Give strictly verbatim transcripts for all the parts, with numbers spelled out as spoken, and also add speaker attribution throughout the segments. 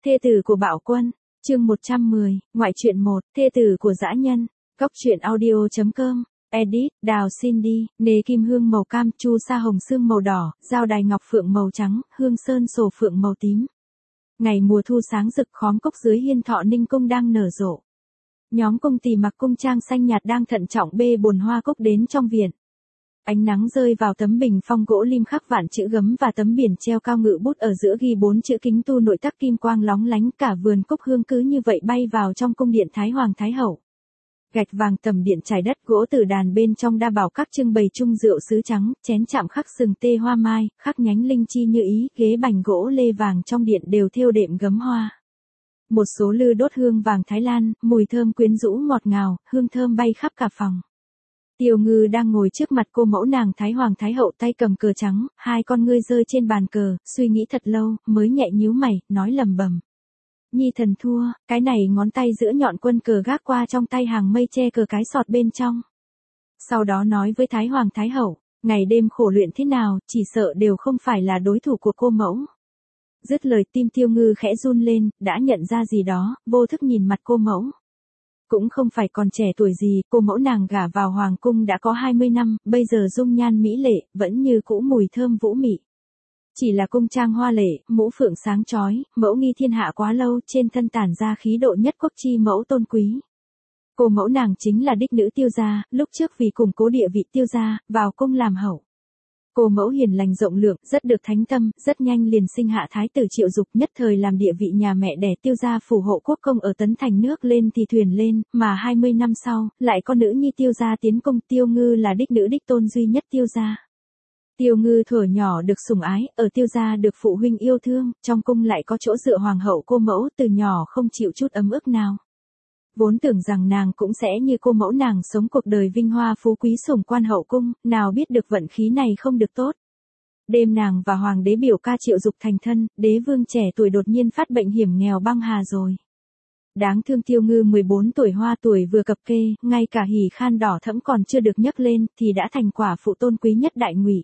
Speaker 1: Thê tử của Bạo Quân, chương một trăm mười, ngoại truyện một, thê tử của dã nhân, góc truyện audio chấm com, edit, Đào Cindy, nề kim hương màu cam, chu sa hồng xương màu đỏ, giao đài ngọc phượng màu trắng, hương sơn sổ phượng màu tím. Ngày mùa thu sáng rực, khóm cốc dưới hiên Thọ Ninh cung đang nở rộ. Nhóm cung tỳ mặc cung trang xanh nhạt đang thận trọng bê bồn hoa cúc đến trong viện. Ánh nắng rơi vào tấm bình phong gỗ lim khắc vạn chữ gấm và tấm biển treo cao ngự bút ở giữa ghi bốn chữ kính tu nội tắc kim quang lóng lánh, cả vườn cúc hương cứ như vậy bay vào trong cung điện Thái Hoàng Thái Hậu. Gạch vàng tầm điện trải đất, gỗ tử đàn bên trong đa bảo các trưng bày chung rượu sứ trắng, chén chạm khắc sừng tê hoa mai, khắc nhánh linh chi như ý, ghế bành gỗ lê vàng trong điện đều thêu đệm gấm hoa. Một số lư đốt hương vàng Thái Lan, mùi thơm quyến rũ ngọt ngào, hương thơm bay khắp cả phòng. Tiêu Ngư đang ngồi trước mặt cô mẫu nàng Thái Hoàng Thái Hậu, tay cầm cờ trắng, hai con ngươi rơi trên bàn cờ, suy nghĩ thật lâu, mới nhẹ nhíu mày, nói lầm bầm. Nhi thần thua, cái này ngón tay giữa nhọn quân cờ gác qua trong tay hàng mây che cờ cái sọt bên trong. Sau đó nói với Thái Hoàng Thái Hậu, ngày đêm khổ luyện thế nào, chỉ sợ đều không phải là đối thủ của cô mẫu. Dứt lời tim Tiêu Ngư khẽ run lên, đã nhận ra gì đó, vô thức nhìn mặt cô mẫu. Cũng không phải còn trẻ tuổi gì, cô mẫu nàng gả vào hoàng cung đã có hai mươi năm, bây giờ dung nhan mỹ lệ, vẫn như cũ mùi thơm vũ mị. Chỉ là cung trang hoa lệ, mũ phượng sáng chói, mẫu nghi thiên hạ quá lâu, trên thân tản ra khí độ nhất quốc chi mẫu tôn quý. Cô mẫu nàng chính là đích nữ Tiêu gia, lúc trước vì củng cố địa vị Tiêu gia, vào cung làm hậu. Cô mẫu hiền lành rộng lượng, rất được thánh tâm, rất nhanh liền sinh hạ thái tử Triệu Dục, nhất thời làm địa vị nhà mẹ đẻ Tiêu gia phù hộ quốc công ở Tấn Thành, nước lên thì thuyền lên, mà hai mươi năm sau, lại có nữ nhi Tiêu gia tiến cung. Tiêu Ngư là đích nữ đích tôn duy nhất Tiêu gia. Tiêu Ngư thuở nhỏ được sủng ái, ở Tiêu gia được phụ huynh yêu thương, trong cung lại có chỗ dựa hoàng hậu cô mẫu, từ nhỏ không chịu chút ấm ức nào. Vốn tưởng rằng nàng cũng sẽ như cô mẫu nàng sống cuộc đời vinh hoa phú quý sủng quan hậu cung, nào biết được vận khí này không được tốt. Đêm nàng và hoàng đế biểu ca Triệu Dục thành thân, đế vương trẻ tuổi đột nhiên phát bệnh hiểm nghèo băng hà rồi. Đáng thương Tiêu Ngư mười bốn tuổi hoa tuổi vừa cập kê, ngay cả hỉ khan đỏ thẫm còn chưa được nhấc lên, thì đã thành quả phụ tôn quý nhất đại ngụy.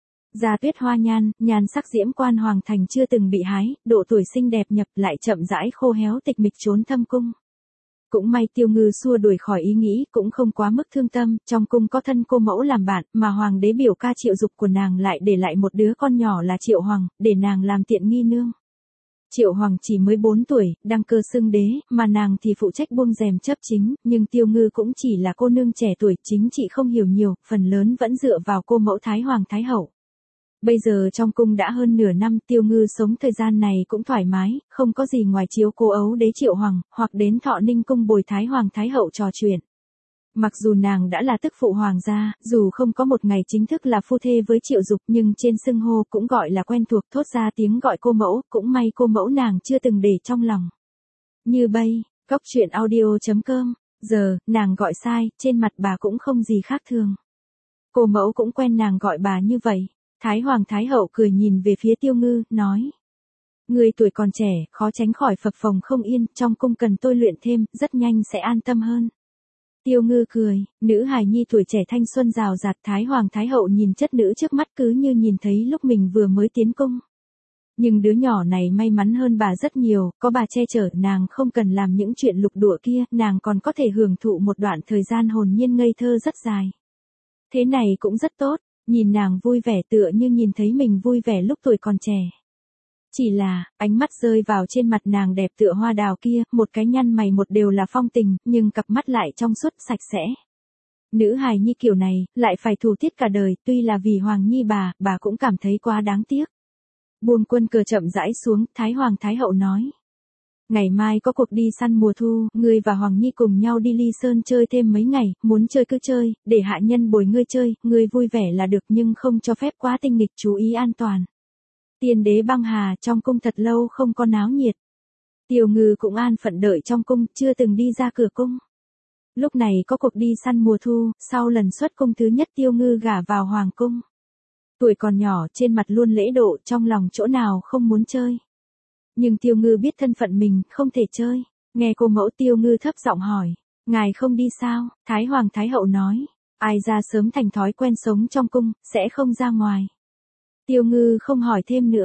Speaker 1: Da tuyết hoa nhan, nhan sắc diễm quan hoàng thành chưa từng bị hái, độ tuổi xinh đẹp nhập lại chậm rãi khô héo tịch mịch trốn thâm cung. Cũng may Tiêu Ngư xua đuổi khỏi ý nghĩ, cũng không quá mức thương tâm, trong cung có thân cô mẫu làm bạn, mà hoàng đế biểu ca Triệu Dục của nàng lại để lại một đứa con nhỏ là Triệu Hoàng, để nàng làm tiện nghi nương. Triệu Hoàng chỉ mới bốn tuổi, đăng cơ xưng đế, mà nàng thì phụ trách buông rèm chấp chính, nhưng Tiêu Ngư cũng chỉ là cô nương trẻ tuổi, chính trị không hiểu nhiều, phần lớn vẫn dựa vào cô mẫu Thái Hoàng Thái Hậu. Bây giờ trong cung đã hơn nửa năm, Tiêu Ngư sống thời gian này cũng thoải mái, không có gì ngoài chiếu cố ấu đế Triệu Hoàng, hoặc đến Thọ Ninh cung bồi Thái Hoàng Thái Hậu trò chuyện. Mặc dù nàng đã là tức phụ hoàng gia, dù không có một ngày chính thức là phu thê với Triệu Dục, nhưng trên xưng hô cũng gọi là quen thuộc, thốt ra tiếng gọi cô mẫu, cũng may cô mẫu nàng chưa từng để trong lòng. Như bây, góc truyện audio chấm com, giờ, nàng gọi sai, trên mặt bà cũng không gì khác thường. Cô mẫu cũng quen nàng gọi bà như vậy. Thái Hoàng Thái Hậu cười nhìn về phía Tiêu Ngư, nói. Người tuổi còn trẻ, khó tránh khỏi phập phồng không yên, trong cung cần tôi luyện thêm, rất nhanh sẽ an tâm hơn. Tiêu Ngư cười, nữ hài nhi tuổi trẻ thanh xuân rào rạt. Thái Hoàng Thái Hậu nhìn chất nữ trước mắt cứ như nhìn thấy lúc mình vừa mới tiến cung. Nhưng đứa nhỏ này may mắn hơn bà rất nhiều, có bà che chở, nàng không cần làm những chuyện lục đụa kia, nàng còn có thể hưởng thụ một đoạn thời gian hồn nhiên ngây thơ rất dài. Thế này cũng rất tốt. Nhìn nàng vui vẻ tựa như nhìn thấy mình vui vẻ lúc tuổi còn trẻ. Chỉ là, ánh mắt rơi vào trên mặt nàng đẹp tựa hoa đào kia, một cái nhăn mày một đều là phong tình, nhưng cặp mắt lại trong suốt sạch sẽ. Nữ hài nhi kiểu này, lại phải thù thiết cả đời, tuy là vì Hoàng Nhi bà, bà cũng cảm thấy quá đáng tiếc. Buông quân cờ chậm rãi xuống, Thái Hoàng Thái Hậu nói. Ngày mai có cuộc đi săn mùa thu, ngươi và Hoàng Nhi cùng nhau đi Ly Sơn chơi thêm mấy ngày, muốn chơi cứ chơi, để hạ nhân bồi ngươi chơi, ngươi vui vẻ là được nhưng không cho phép quá tinh nghịch, chú ý an toàn. Tiên đế băng hà, trong cung thật lâu không có náo nhiệt. Tiêu Ngư cũng an phận đợi trong cung, chưa từng đi ra cửa cung. Lúc này có cuộc đi săn mùa thu, sau lần xuất cung thứ nhất Tiêu Ngư gả vào hoàng cung. Tuổi còn nhỏ, trên mặt luôn lễ độ, trong lòng chỗ nào không muốn chơi. Nhưng Tiêu Ngư biết thân phận mình, không thể chơi. Nghe cô mẫu Tiêu Ngư thấp giọng hỏi. Ngài không đi sao? Thái Hoàng Thái Hậu nói. Ai ra sớm thành thói quen sống trong cung, sẽ không ra ngoài. Tiêu Ngư không hỏi thêm nữa.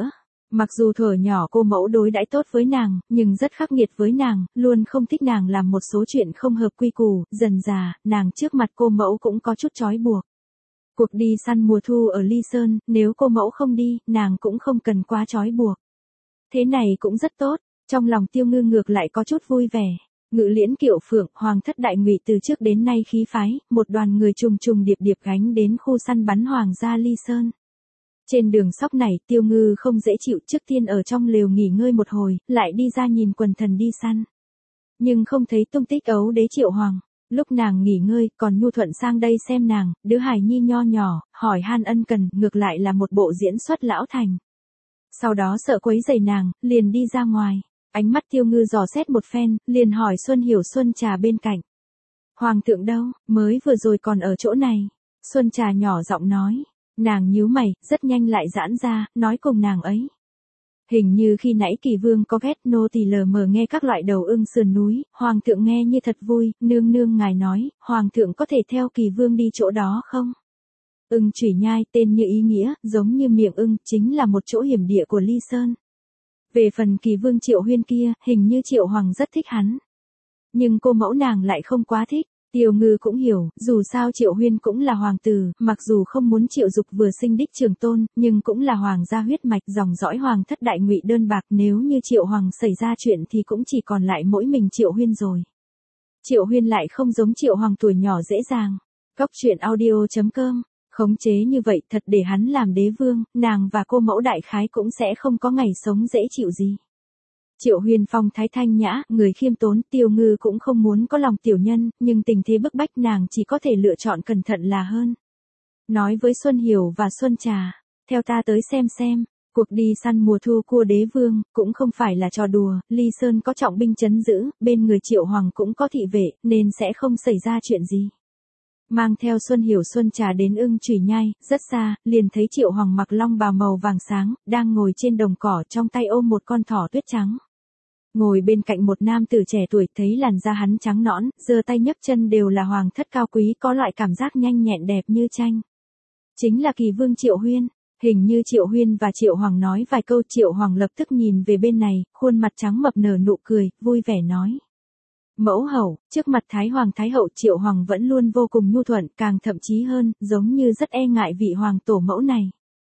Speaker 1: Mặc dù thuở nhỏ cô mẫu đối đãi tốt với nàng, nhưng rất khắc nghiệt với nàng, luôn không thích nàng làm một số chuyện không hợp quy củ, dần dà, nàng trước mặt cô mẫu cũng có chút trói buộc. Cuộc đi săn mùa thu ở Ly Sơn, nếu cô mẫu không đi, nàng cũng không cần quá trói buộc. Thế này cũng rất tốt, trong lòng Tiêu Ngư ngược lại có chút vui vẻ. Ngự liễn Kiệu Phượng, Hoàng thất đại ngụy từ trước đến nay khí phái, một đoàn người trùng trùng điệp điệp gánh đến khu săn bắn Hoàng gia Ly Sơn. Trên đường sóc này, Tiêu Ngư không dễ chịu, trước tiên ở trong lều nghỉ ngơi một hồi, lại đi ra nhìn quần thần đi săn. Nhưng không thấy tung tích ấu đế Triệu Hoàng. Lúc nàng nghỉ ngơi, còn Nhu Thuận sang đây xem nàng, đứa hài nhi nho nhỏ, hỏi han ân cần, ngược lại là một bộ diễn xuất lão thành. Sau đó sợ quấy rầy nàng, liền đi ra ngoài. Ánh mắt Tiêu Ngư dò xét một phen, liền hỏi Xuân Hiểu Xuân Trà bên cạnh. Hoàng thượng đâu, mới vừa rồi còn ở chỗ này. Xuân Trà nhỏ giọng nói. Nàng nhíu mày, rất nhanh lại giãn ra, nói cùng nàng ấy. Hình như khi nãy Kỳ Vương có ghét, nô tỳ lờ mờ nghe các loại đầu ưng sườn núi, Hoàng thượng nghe như thật vui, nương nương ngài nói, Hoàng thượng có thể theo Kỳ Vương đi chỗ đó không? Ưng Chủy Nhai tên như ý nghĩa, giống như miệng ưng, chính là một chỗ hiểm địa của Ly Sơn. Về phần Kỳ Vương Triệu Huyên kia, hình như Triệu Hoàng rất thích hắn. Nhưng cô mẫu nàng lại không quá thích. Tiêu Ngư cũng hiểu, dù sao Triệu Huyên cũng là hoàng tử, mặc dù không muốn Triệu Dục vừa sinh đích trường tôn, nhưng cũng là hoàng gia huyết mạch dòng dõi hoàng thất đại ngụy đơn bạc, nếu như Triệu Hoàng xảy ra chuyện thì cũng chỉ còn lại mỗi mình Triệu Huyên rồi. Triệu Huyên lại không giống Triệu Hoàng tuổi nhỏ dễ dàng. Góc truyện audio chấm com, khống chế như vậy thật để hắn làm đế vương, nàng và cô mẫu đại khái cũng sẽ không có ngày sống dễ chịu gì. Triệu Huyên phong thái thanh nhã, người khiêm tốn, Tiêu Ngư cũng không muốn có lòng tiểu nhân, nhưng tình thế bức bách nàng chỉ có thể lựa chọn cẩn thận là hơn. Nói với Xuân Hiểu và Xuân Trà, theo ta tới xem xem, cuộc đi săn mùa thu cua đế vương, cũng không phải là trò đùa, Ly Sơn có trọng binh trấn giữ, bên người Triệu Hoàng cũng có thị vệ, nên sẽ không xảy ra chuyện gì. Mang theo Xuân Hiểu Xuân Trà đến Ưng Chủy Nhai, rất xa, liền thấy Triệu Hoàng mặc long bào màu vàng sáng, đang ngồi trên đồng cỏ trong tay ôm một con thỏ tuyết trắng. Ngồi bên cạnh một nam tử trẻ tuổi, thấy làn da hắn trắng nõn, giơ tay nhấc chân đều là hoàng thất cao quý, có loại cảm giác nhanh nhẹn đẹp như tranh. Chính là Kỳ Vương Triệu Huyên. Hình như Triệu Huyên và Triệu Hoàng nói vài câu, Triệu Hoàng lập tức nhìn về bên này, khuôn mặt trắng mập nở nụ cười, vui vẻ nói. Mẫu hậu, trước mặt Thái Hoàng Thái Hậu Triệu Hoàng vẫn luôn vô cùng nhu thuận, càng thậm chí hơn, giống như rất e ngại vị hoàng tổ mẫu này.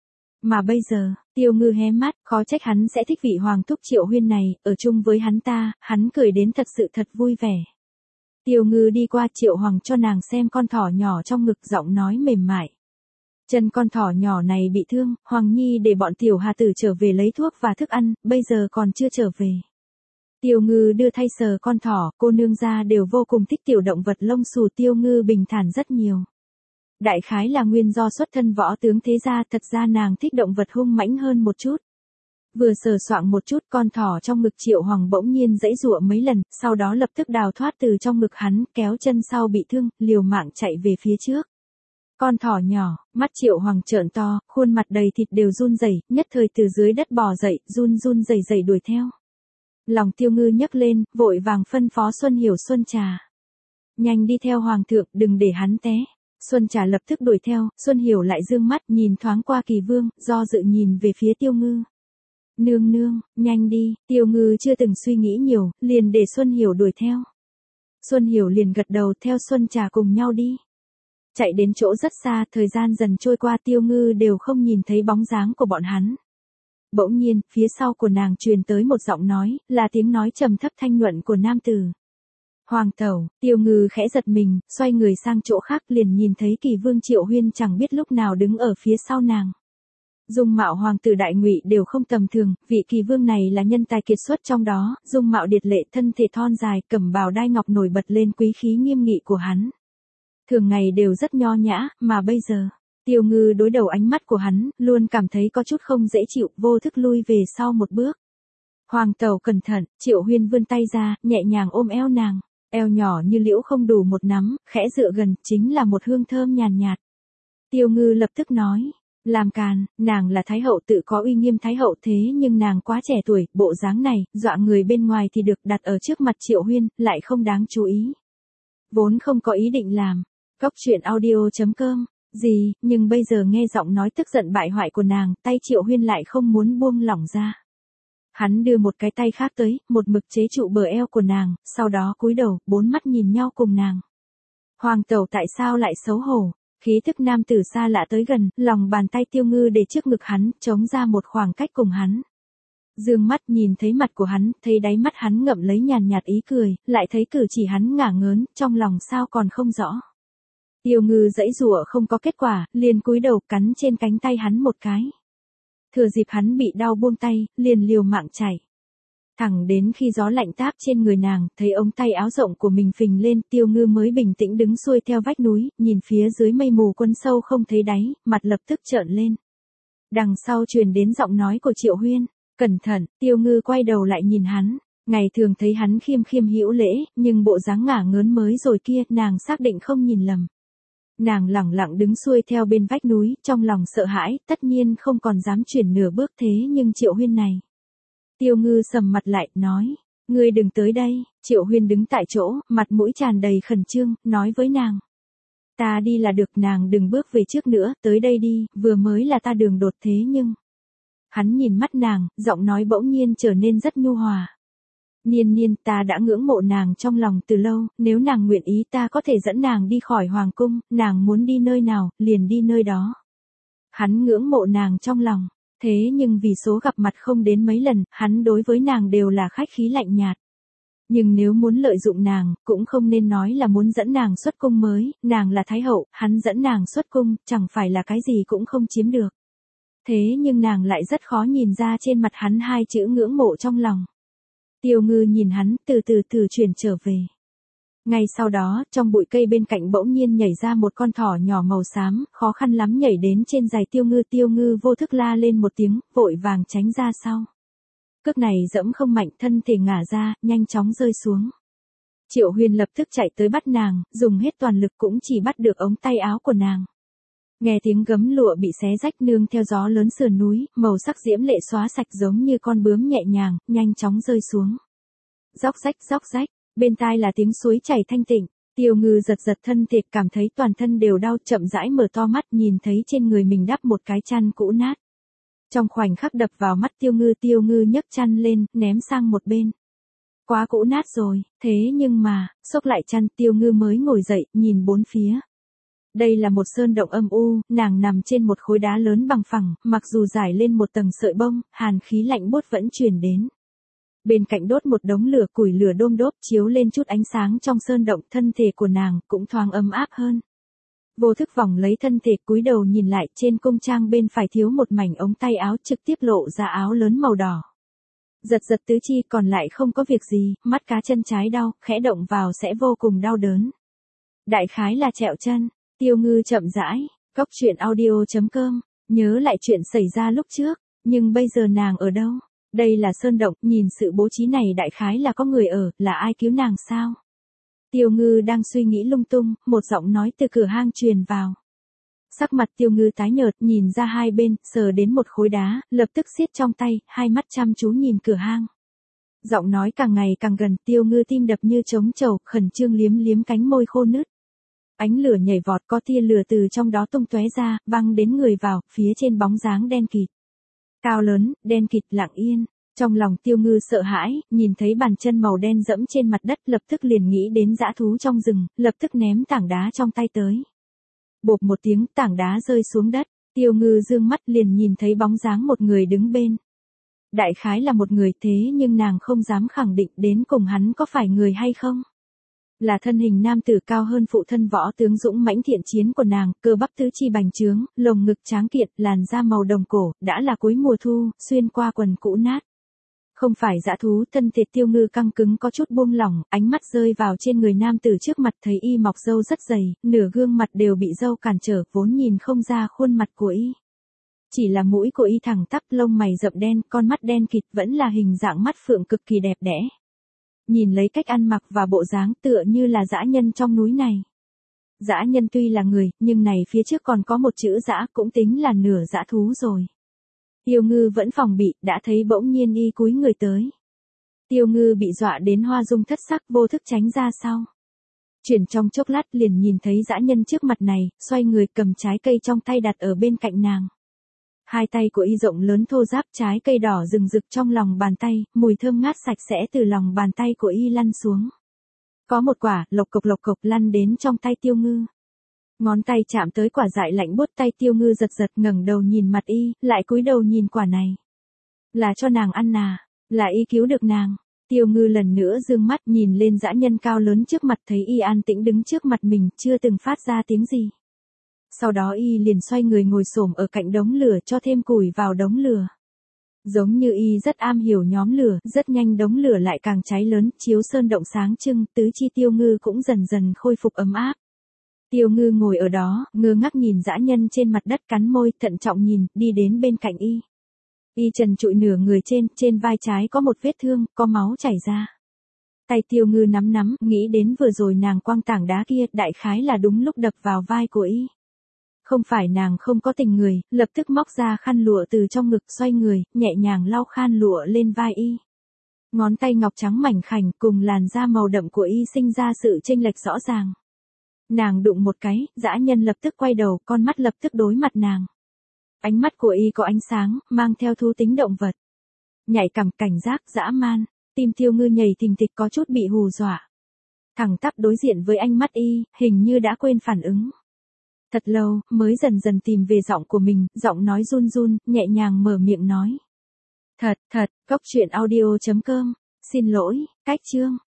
Speaker 1: Mà bây giờ, Tiêu Ngư hé mắt, khó trách hắn sẽ thích vị hoàng thúc Triệu Huyên này, ở chung với hắn ta, hắn cười đến thật sự thật vui vẻ. Tiêu Ngư đi qua, Triệu Hoàng cho nàng xem con thỏ nhỏ trong ngực, giọng nói mềm mại. Chân con thỏ nhỏ này bị thương, Hoàng Nhi để bọn tiểu hà tử trở về lấy thuốc và thức ăn, bây giờ còn chưa trở về. Tiêu Ngư đưa thay sờ con thỏ, cô nương gia đều vô cùng thích tiểu động vật lông xù, Tiêu Ngư bình thản rất nhiều. Đại khái là nguyên do xuất thân võ tướng thế gia, thật ra nàng thích động vật hung mãnh hơn một chút. Vừa sờ soạng một chút, con thỏ trong ngực Triệu Hoàng bỗng nhiên giãy giụa mấy lần, sau đó lập tức đào thoát từ trong ngực hắn, kéo chân sau bị thương, liều mạng chạy về phía trước. Con thỏ nhỏ, mắt Triệu Hoàng trợn to, khuôn mặt đầy thịt đều run rẩy, nhất thời từ dưới đất bò dậy, run run rẩy rẩy đuổi theo. Lòng Tiêu Ngư nhấc lên, vội vàng phân phó Xuân Hiểu Xuân Trà. Nhanh đi theo Hoàng thượng, đừng để hắn té. Xuân Trà lập tức đuổi theo, Xuân Hiểu lại dương mắt nhìn thoáng qua Kỳ Vương, do dự nhìn về phía Tiêu Ngư. Nương nương, nhanh đi, Tiêu Ngư chưa từng suy nghĩ nhiều, liền để Xuân Hiểu đuổi theo. Xuân Hiểu liền gật đầu theo Xuân Trà cùng nhau đi. Chạy đến chỗ rất xa, thời gian dần trôi qua, Tiêu Ngư đều không nhìn thấy bóng dáng của bọn hắn. Bỗng nhiên, phía sau của nàng truyền tới một giọng nói, là tiếng nói trầm thấp thanh nhuận của nam tử. Hoàng tẩu, Tiêu Ngư khẽ giật mình, xoay người sang chỗ khác, liền nhìn thấy Kỳ Vương Triệu Huyên chẳng biết lúc nào đứng ở phía sau nàng. Dung mạo hoàng tử đại ngụy đều không tầm thường, vị Kỳ Vương này là nhân tài kiệt xuất trong đó, dung mạo điệt lệ, thân thể thon dài, cẩm bào đai ngọc nổi bật lên quý khí nghiêm nghị của hắn. Thường ngày đều rất nho nhã, mà bây giờ, Tiêu Ngư đối đầu ánh mắt của hắn, luôn cảm thấy có chút không dễ chịu, vô thức lui về sau một bước. Hoàng tẩu cẩn thận, Triệu Huyên vươn tay ra, nhẹ nhàng ôm eo nàng, eo nhỏ như liễu không đủ một nắm, khẽ dựa gần, chính là một hương thơm nhàn nhạt, nhạt. Tiêu Ngư lập tức nói, làm càn, nàng là Thái Hậu tự có uy nghiêm Thái Hậu, thế nhưng nàng quá trẻ tuổi, bộ dáng này, dọa người bên ngoài thì được, đặt ở trước mặt Triệu Huyên, lại không đáng chú ý. Vốn không có ý định làm. Góc truyện audio chấm com gì, nhưng bây giờ nghe giọng nói tức giận bại hoại của nàng, tay Triệu Huyên lại không muốn buông lỏng ra. Hắn đưa một cái tay khác tới, một mực chế trụ bờ eo của nàng, sau đó cúi đầu, bốn mắt nhìn nhau cùng nàng. Hoàng tẩu tại sao lại xấu hổ? Khí thức nam tử xa lạ tới gần, lòng bàn tay Tiêu Ngư để trước ngực hắn, chống ra một khoảng cách cùng hắn. Dương mắt nhìn thấy mặt của hắn, thấy đáy mắt hắn ngậm lấy nhàn nhạt ý cười, lại thấy cử chỉ hắn ngả ngớn, trong lòng sao còn không rõ. Tiêu Ngư giãy giụa không có kết quả, liền cúi đầu cắn trên cánh tay hắn một cái. Thừa dịp hắn bị đau buông tay, liền liều mạng chạy. Thẳng đến khi gió lạnh táp trên người nàng, thấy ống tay áo rộng của mình phình lên, Tiêu Ngư mới bình tĩnh đứng xuôi theo vách núi, nhìn phía dưới mây mù quân sâu không thấy đáy, mặt lập tức trợn lên. Đằng sau truyền đến giọng nói của Triệu Huyên, cẩn thận. Tiêu Ngư quay đầu lại nhìn hắn, ngày thường thấy hắn khiêm khiêm hữu lễ, nhưng bộ dáng ngả ngớn mới rồi kia, nàng xác định không nhìn lầm. Nàng lẳng lặng đứng xuôi theo bên vách núi, trong lòng sợ hãi, tất nhiên không còn dám chuyển nửa bước thế nhưng Triệu Huyên này. Tiêu Ngư sầm mặt lại, nói, ngươi đừng tới đây. Triệu Huyên đứng tại chỗ, mặt mũi tràn đầy khẩn trương, nói với nàng. Ta đi là được, nàng đừng bước về trước nữa, tới đây đi, vừa mới là ta đường đột thế nhưng. Hắn nhìn mắt nàng, giọng nói bỗng nhiên trở nên rất nhu hòa. Niên Niên, ta đã ngưỡng mộ nàng trong lòng từ lâu, nếu nàng nguyện ý ta có thể dẫn nàng đi khỏi hoàng cung, nàng muốn đi nơi nào, liền đi nơi đó. Hắn ngưỡng mộ nàng trong lòng, thế nhưng vì số gặp mặt không đến mấy lần, hắn đối với nàng đều là khách khí lạnh nhạt. Nhưng nếu muốn lợi dụng nàng, cũng không nên nói là muốn dẫn nàng xuất cung mới, nàng là thái hậu, hắn dẫn nàng xuất cung, chẳng phải là cái gì cũng không chiếm được. Thế nhưng nàng lại rất khó nhìn ra trên mặt hắn hai chữ ngưỡng mộ trong lòng. Tiêu Ngư nhìn hắn, từ từ từ chuyển trở về. Ngay sau đó, trong bụi cây bên cạnh bỗng nhiên nhảy ra một con thỏ nhỏ màu xám, khó khăn lắm nhảy đến trên giày Tiêu Ngư. Tiêu Ngư vô thức la lên một tiếng, vội vàng tránh ra sau. Cước này dẫm không mạnh, thân thể ngả ra, nhanh chóng rơi xuống. Triệu Huyên lập tức chạy tới bắt nàng, dùng hết toàn lực cũng chỉ bắt được ống tay áo của nàng. Nghe tiếng gấm lụa bị xé rách nương theo gió lớn sườn núi, màu sắc diễm lệ xóa sạch giống như con bướm nhẹ nhàng, nhanh chóng rơi xuống. Róc rách róc rách, bên tai là tiếng suối chảy thanh tịnh. Tiêu Ngư giật giật thân thịt, cảm thấy toàn thân đều đau, chậm rãi mở to mắt, nhìn thấy trên người mình đắp một cái chăn cũ nát. Trong khoảnh khắc đập vào mắt Tiêu Ngư, Tiêu Ngư nhấc chăn lên, ném sang một bên. Quá cũ nát rồi, thế nhưng mà, xốc lại chăn, Tiêu Ngư mới ngồi dậy, nhìn bốn phía. Đây là một sơn động âm u, nàng nằm trên một khối đá lớn bằng phẳng, mặc dù rải lên một tầng sợi bông, hàn khí lạnh buốt vẫn truyền đến. Bên cạnh đốt một đống lửa, củi lửa đôm đốp chiếu lên chút ánh sáng trong sơn động, thân thể của nàng cũng thoáng ấm áp hơn. Vô thức vòng lấy thân thể, cúi đầu nhìn lại, trên cung trang bên phải thiếu một mảnh ống tay áo, trực tiếp lộ ra áo lớn màu đỏ. Giật giật tứ chi, còn lại không có việc gì, mắt cá chân trái đau, khẽ động vào sẽ vô cùng đau đớn. Đại khái là trẹo chân. Tiêu Ngư chậm rãi, cóc truyện audio chấm com, nhớ lại chuyện xảy ra lúc trước, nhưng bây giờ nàng ở đâu? Đây là sơn động, nhìn sự bố trí này đại khái là có người ở, là ai cứu nàng sao? Tiêu Ngư đang suy nghĩ lung tung, một giọng nói từ cửa hang truyền vào. Sắc mặt Tiêu Ngư tái nhợt, nhìn ra hai bên, sờ đến một khối đá, lập tức siết trong tay, hai mắt chăm chú nhìn cửa hang. Giọng nói càng ngày càng gần, Tiêu Ngư tim đập như trống trầu, khẩn trương liếm liếm cánh môi khô nứt. Ánh lửa nhảy vọt, có tia lửa từ trong đó tung tóe ra, văng đến người vào, phía trên bóng dáng đen kịt. Cao lớn, đen kịt, lặng yên. Trong lòng Tiêu Ngư sợ hãi, nhìn thấy bàn chân màu đen dẫm trên mặt đất, lập tức liền nghĩ đến dã thú trong rừng, lập tức ném tảng đá trong tay tới. Bộp một tiếng, tảng đá rơi xuống đất, Tiêu Ngư dương mắt liền nhìn thấy bóng dáng một người đứng bên. Đại khái là một người, thế nhưng nàng không dám khẳng định đến cùng hắn có phải người hay không. Là thân hình nam tử cao hơn phụ thân võ tướng dũng mãnh thiện chiến của nàng, cơ bắp tứ chi bành trướng, lồng ngực tráng kiện, làn da màu đồng cổ, đã là cuối mùa thu, xuyên qua quần cũ nát. Không phải dã thú, thân thể Tiêu Ngư căng cứng có chút buông lỏng, ánh mắt rơi vào trên người nam tử trước mặt, thấy y mọc râu rất dày, nửa gương mặt đều bị râu cản trở, vốn nhìn không ra khuôn mặt của y. Chỉ là mũi của y thẳng tắp, lông mày rậm đen, con mắt đen kịt, vẫn là hình dạng mắt phượng cực kỳ đẹp đẽ. Nhìn lấy cách ăn mặc và bộ dáng, tựa như là dã nhân trong núi này. Dã nhân tuy là người, nhưng này phía trước còn có một chữ dã, cũng tính là nửa dã thú rồi. Tiêu Ngư vẫn phòng bị, đã thấy bỗng nhiên y cúi người tới. Tiêu Ngư bị dọa đến hoa dung thất sắc, vô thức tránh ra sau. Chuyển trong chốc lát liền nhìn thấy dã nhân trước mặt này, xoay người cầm trái cây trong tay đặt ở bên cạnh nàng. Hai tay của y rộng lớn thô ráp, trái cây đỏ rừng rực trong lòng bàn tay, mùi thơm ngát sạch sẽ từ lòng bàn tay của y lăn xuống. Có một quả, lộc cộc lộc cộc lăn đến trong tay Tiêu Ngư. Ngón tay chạm tới quả dại lạnh buốt, tay Tiêu Ngư giật giật ngẩng đầu nhìn mặt y, lại cúi đầu nhìn quả này. Là cho nàng ăn à, là y cứu được nàng. Tiêu Ngư lần nữa dương mắt nhìn lên dã nhân cao lớn trước mặt, thấy y an tĩnh đứng trước mặt mình, chưa từng phát ra tiếng gì. Sau đó y liền xoay người ngồi xổm ở cạnh đống lửa cho thêm củi vào đống lửa. Giống như y rất am hiểu nhóm lửa, rất nhanh đống lửa lại càng cháy lớn, chiếu sơn động sáng trưng, tứ chi Tiêu Ngư cũng dần dần khôi phục ấm áp. Tiêu Ngư ngồi ở đó, ngơ ngác nhìn dã nhân trên mặt đất, cắn môi, thận trọng nhìn, đi đến bên cạnh y. Y trần trụi nửa người trên, trên vai trái có một vết thương, có máu chảy ra. Tay Tiêu Ngư nắm nắm, nghĩ đến vừa rồi nàng quăng tảng đá kia, đại khái là đúng lúc đập vào vai của y. Không phải nàng không có tình người, lập tức móc ra khăn lụa từ trong ngực, xoay người, nhẹ nhàng lau khăn lụa lên vai y. Ngón tay ngọc trắng mảnh khảnh cùng làn da màu đậm của y sinh ra sự chênh lệch rõ ràng. Nàng đụng một cái, dã nhân lập tức quay đầu, con mắt lập tức đối mặt nàng. Ánh mắt của y có ánh sáng, mang theo thú tính động vật. Nhạy cảm, cảnh giác, dã man, tim Tiêu Ngư nhảy thình thịch, có chút bị hù dọa. Thẳng tắp đối diện với ánh mắt y, hình như đã quên phản ứng. Thật lâu, mới dần dần tìm về giọng của mình, giọng nói run run, nhẹ nhàng mở miệng nói. Thật, thật, góc truyện audio chấm com, xin lỗi, cách chương.